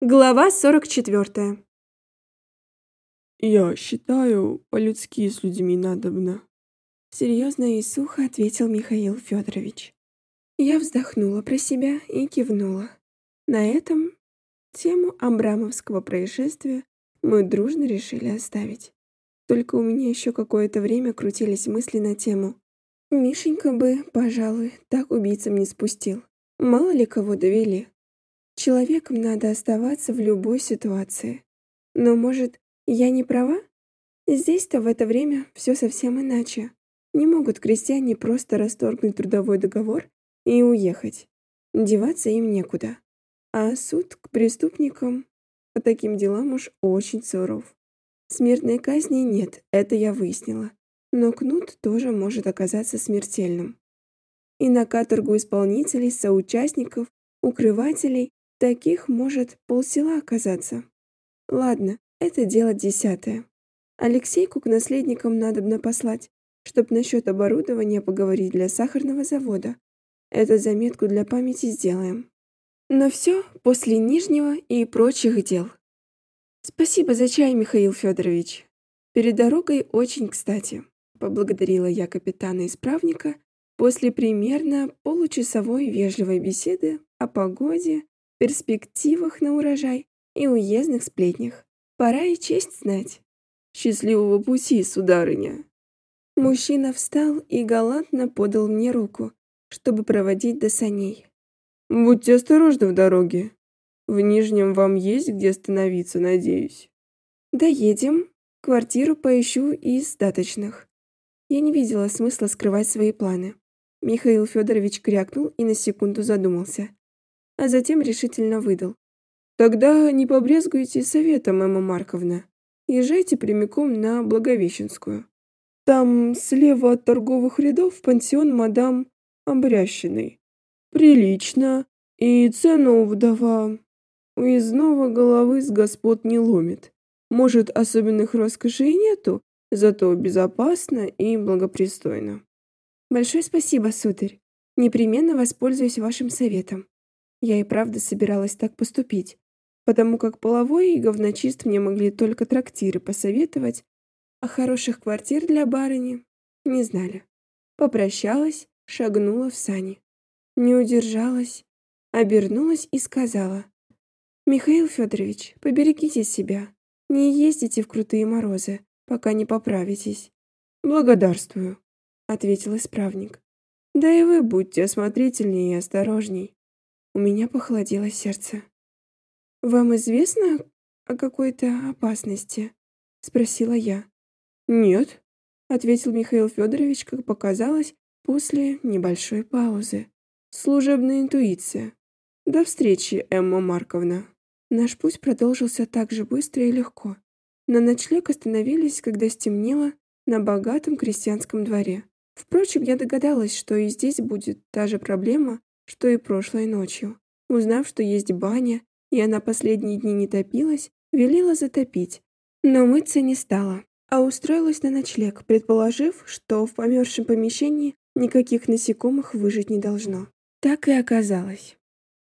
Глава 44. «Я считаю, по-людски с людьми надобно», — серьезно и сухо ответил Михаил Федорович. Я вздохнула про себя и кивнула. На этом тему абрамовского происшествия мы дружно решили оставить. Только у меня еще какое-то время крутились мысли на тему. Мишенька бы, пожалуй, так убийцам не спустил. Мало ли кого довели. Человеком надо оставаться в любой ситуации. Но, может, я не права? Здесь-то в это время все совсем иначе. Не могут крестьяне просто расторгнуть трудовой договор и уехать. Деваться им некуда. А суд к преступникам по таким делам уж очень суров. Смертной казни нет, это я выяснила. Но кнут тоже может оказаться смертельным. И на каторгу исполнителей, соучастников, укрывателей таких может полсела оказаться. Ладно, это дело 10. Алексейку к наследникам надобно послать, чтоб насчет оборудования поговорить для сахарного завода. Эту заметку для памяти сделаем. Но все после Нижнего и прочих дел. Спасибо за чай, Михаил Федорович. Перед дорогой очень кстати. Поблагодарила я капитана-исправника после примерно получасовой вежливой беседы о погоде, перспективах на урожай и уездных сплетнях. Пора и честь знать. «Счастливого пути, сударыня!» Мужчина встал и галантно подал мне руку, чтобы проводить до саней. «Будьте осторожны в дороге. В Нижнем вам есть где остановиться, надеюсь?» «Доедем. Квартиру поищу из достаточных». Я не видела смысла скрывать свои планы. Михаил Федорович крякнул и на секунду задумался, а затем решительно выдал. «Тогда не побрезгуйте советом, Эмма Марковна. Езжайте прямиком на Благовещенскую. Там слева от торговых рядов пансион мадам Обрящиной. Прилично, и цену вдова уездного головы с господ не ломит. Может, особенных роскошей нету, зато безопасно и благопристойно». «Большое спасибо, сударь. Непременно воспользуюсь вашим советом». Я и правда собиралась так поступить, потому как половой и говночист мне могли только трактиры посоветовать, а хороших квартир для барыни не знали. Попрощалась, шагнула в сани. Не удержалась, обернулась и сказала: «Михаил Федорович, поберегите себя. Не ездите в крутые морозы, пока не поправитесь». «Благодарствую», — ответил исправник. «Да и вы будьте осмотрительнее и осторожней». У меня похолодело сердце. «Вам известно о какой-то опасности?» — спросила я. «Нет», — ответил Михаил Федорович, как показалось, после небольшой паузы. «Служебная интуиция. До встречи, Эмма Марковна». Наш путь продолжился так же быстро и легко. На ночлег остановились, когда стемнело, на богатом крестьянском дворе. Впрочем, я догадалась, что и здесь будет та же проблема, что и прошлой ночью. Узнав, что есть баня, и она последние дни не топилась, велела затопить. Но мыться не стала, а устроилась на ночлег, предположив, что в померзшем помещении никаких насекомых выжить не должно. Так и оказалось.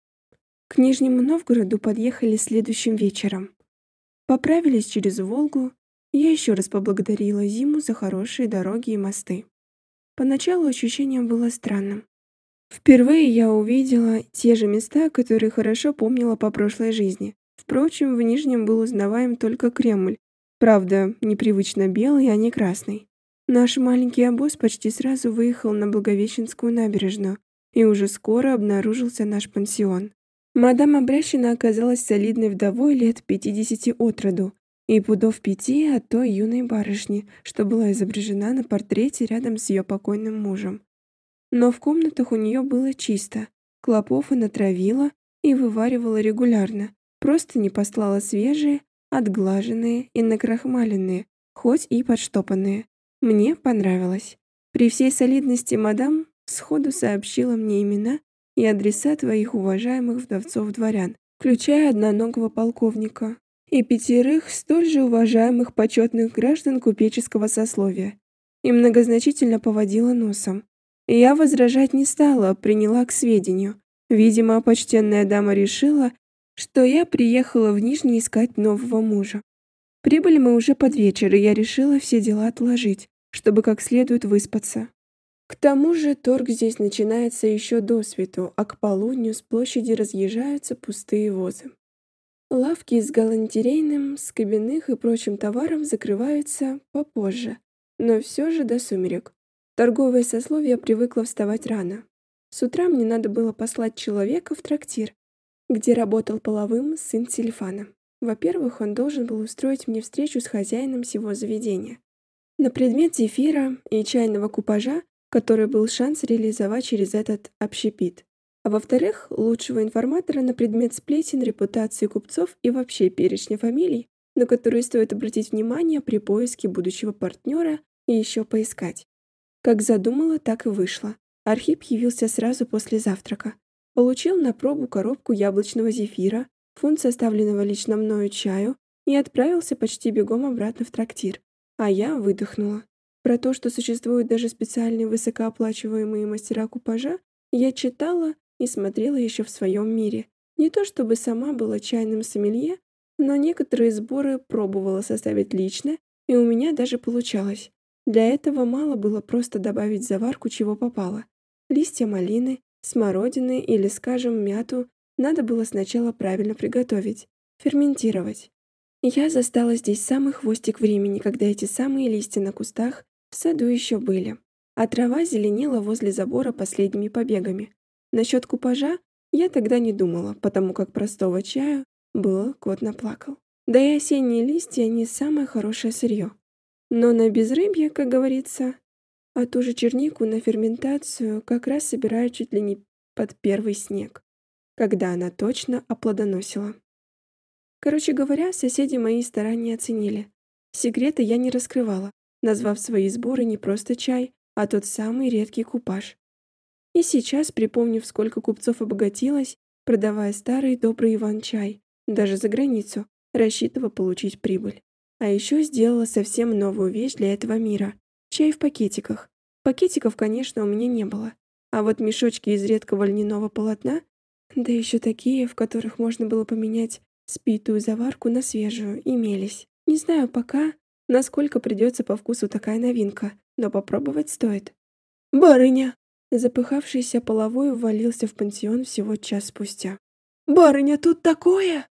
К Нижнему Новгороду подъехали следующим вечером. Поправились через Волгу, я еще раз поблагодарила зиму за хорошие дороги и мосты. Поначалу ощущение было странным. Впервые я увидела те же места, которые хорошо помнила по прошлой жизни. Впрочем, в Нижнем был узнаваем только Кремль. Правда, непривычно белый, а не красный. Наш маленький обоз почти сразу выехал на Благовещенскую набережную, и уже скоро обнаружился наш пансион. Мадам Обрящина оказалась солидной вдовой лет 50 от роду и пудов 5 от той юной барышни, что была изображена на портрете рядом с ее покойным мужем. Но в комнатах у нее было чисто. Клопов она травила и вываривала регулярно. Просто не послала свежие, отглаженные и накрахмаленные, хоть и подштопанные. Мне понравилось. При всей солидности мадам сходу сообщила мне имена и адреса твоих уважаемых вдовцов-дворян, включая одноногого полковника и 5 столь же уважаемых почетных граждан купеческого сословия, и многозначительно поводила носом. Я возражать не стала, приняла к сведению. Видимо, почтенная дама решила, что я приехала в Нижний искать нового мужа. Прибыли мы уже под вечер, и я решила все дела отложить, чтобы как следует выспаться. К тому же торг здесь начинается еще досвету, а к полудню с площади разъезжаются пустые возы. Лавки с галантерейным, с кабинных и прочим товаром закрываются попозже, но все же до сумерек. Торговое сословие привыкло вставать рано. С утра мне надо было послать человека в трактир, где работал половым сын Селифана. Во-первых, он должен был устроить мне встречу с хозяином сего заведения на предмет зефира и чайного купажа, который был шанс реализовать через этот общепит. А во-вторых, лучшего информатора на предмет сплетен, репутации купцов и вообще перечня фамилий, на которые стоит обратить внимание при поиске будущего партнера и еще поискать. Как задумала, так и вышло. Архип явился сразу после завтрака. Получил на пробу коробку яблочного зефира, фунт составленного лично мною чаю и отправился почти бегом обратно в трактир. А я выдохнула. Про то, что существуют даже специальные высокооплачиваемые мастера купажа, я читала и смотрела еще в своем мире. Не то чтобы сама была чайным сомелье, но некоторые сборы пробовала составить лично, и у меня даже получалось. Для этого мало было просто добавить в заварку чего попало. Листья малины, смородины или, скажем, мяту надо было сначала правильно приготовить, ферментировать. Я застала здесь самый хвостик времени, когда эти самые листья на кустах в саду еще были, а трава зеленела возле забора последними побегами. Насчет купажа я тогда не думала, потому как простого чаю было кот наплакал. Да и осенние листья не самое хорошее сырье. Но на безрыбье, как говорится, а ту же чернику на ферментацию как раз собирают чуть ли не под первый снег, когда она точно оплодоносила. Короче говоря, соседи мои старания оценили. Секреты я не раскрывала, назвав свои сборы не просто чай, а тот самый редкий купаж. И сейчас, припомнив, сколько купцов обогатилось, продавая старый добрый Иван-чай, даже за границу, рассчитывая получить прибыль. А еще сделала совсем новую вещь для этого мира – чай в пакетиках. Пакетиков, конечно, у меня не было. А вот мешочки из редкого льняного полотна, да еще такие, в которых можно было поменять спитую заварку на свежую, имелись. Не знаю пока, насколько придется по вкусу такая новинка, но попробовать стоит. «Барыня!» Запыхавшийся половой ввалился в пансион всего час спустя. «Барыня, тут такое!»